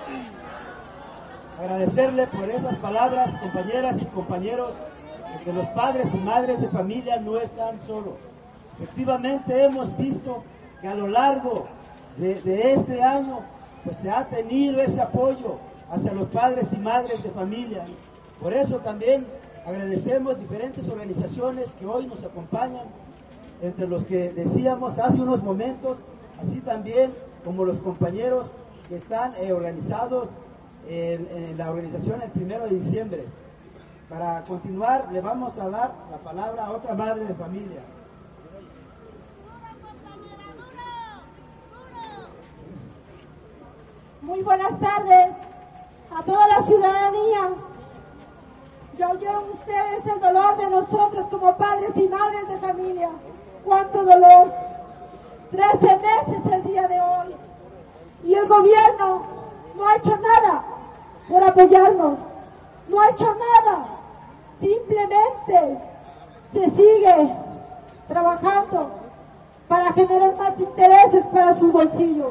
Agradecerle por esas palabras, compañeras y compañeros, de que los padres y madres de familia no están solos. Efectivamente hemos visto que a lo largo de este año pues se ha tenido ese apoyo hacia los padres y madres de familia. Por eso también agradecemos diferentes organizaciones que hoy nos acompañan, entre los que decíamos hace unos momentos, así también como los compañeros que están organizados en la organización el 1 de diciembre. Para continuar, le vamos a dar la palabra a otra madre de familia. Muy buenas tardes a toda la ciudadanía. Ya oyeron ustedes el dolor de nosotros como padres y madres de familia. ¡Cuánto dolor! 13 meses el día de hoy. Y el gobierno no ha hecho nada por apoyarnos. No ha hecho nada. Simplemente se sigue trabajando para generar más intereses para sus bolsillos.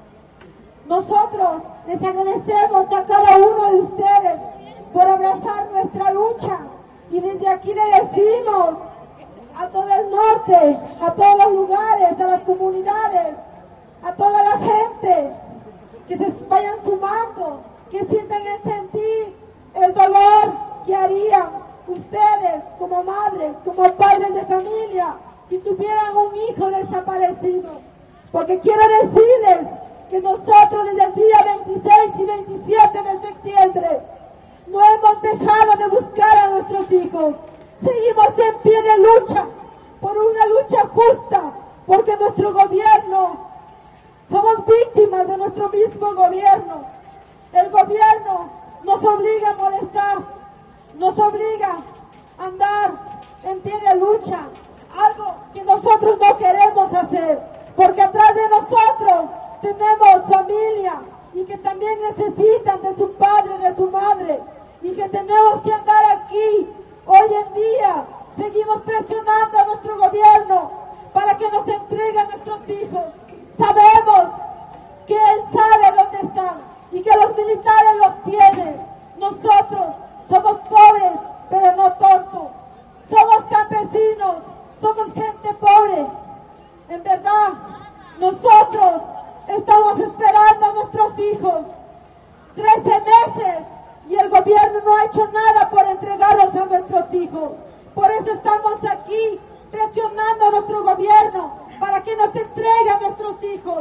Nosotros les agradecemos a cada uno de ustedes por abrazar nuestra lucha, y desde aquí le decimos a todo el norte, a todos los lugares, a las comunidades, a toda la gente que se vayan sumando, que sientan el sentir el dolor que harían ustedes como madres, como padres de familia, si tuvieran un hijo desaparecido. Porque quiero decirles que nosotros desde el día 26 y 27 de septiembre no hemos dejado de buscar a nuestros hijos. Seguimos en pie de lucha, por una lucha justa, porque nuestro gobierno, somos víctimas de nuestro mismo gobierno. El gobierno nos obliga a molestar, nos obliga a andar en pie de lucha, algo que nosotros no queremos hacer, porque atrás de nosotros tenemos familia y que también necesitan de su padre, de su madre, y que tenemos que andar aquí. Hoy en día seguimos presionando a nuestro gobierno para que nos entregue a nuestros hijos. Sabemos que él sabe dónde están y que los militares los tienen. Nosotros somos pobres, pero no tontos. Somos campesinos, somos gente pobre. En verdad, nosotros estamos esperando a nuestros hijos 13 meses y el gobierno no ha hecho nada por entregarnos a nuestros hijos. Por eso estamos aquí presionando a nuestro gobierno para que nos entregue a nuestros hijos.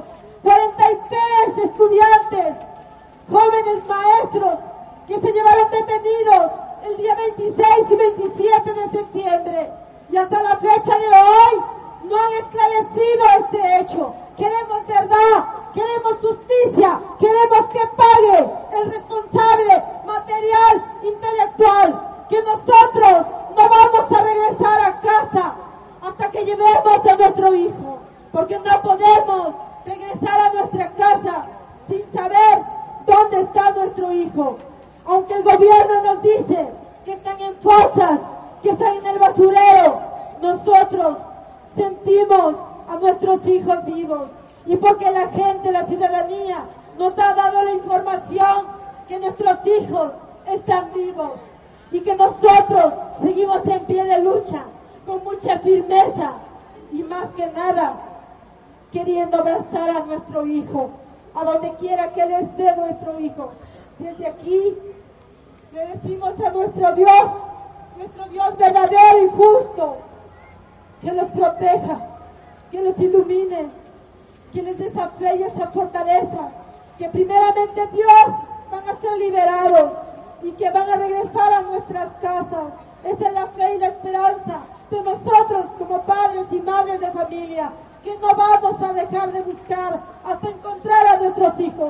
43 estudiantes, jóvenes maestros que se llevaron detenidos el día 26 y 27 de septiembre. Y hasta la fecha de hoy no han esclarecido este hecho. Queremos verdad, queremos justicia, queremos que pague el responsable material, intelectual, que nosotros no vamos a regresar a casa hasta que llevemos a nuestro hijo, porque no podemos regresar a nuestra casa sin saber dónde está nuestro hijo. Aunque el gobierno nos dice que están en fosas, que están en el basurero, nosotros sentimos a nuestros hijos vivos, y porque la gente, la ciudadanía nos ha dado la información que nuestros hijos están vivos y que nosotros seguimos en pie de lucha con mucha firmeza y más que nada queriendo abrazar a nuestro hijo a donde quiera que él esté, nuestro hijo. Desde aquí le decimos a nuestro Dios verdadero y justo, que los proteja, que los ilumine, que les dé esa fe y esa fortaleza, que primeramente Dios van a ser liberados y que van a regresar a nuestras casas. Esa es la fe y la esperanza de nosotros como padres y madres de familia, que no vamos a dejar de buscar hasta encontrar a nuestros hijos.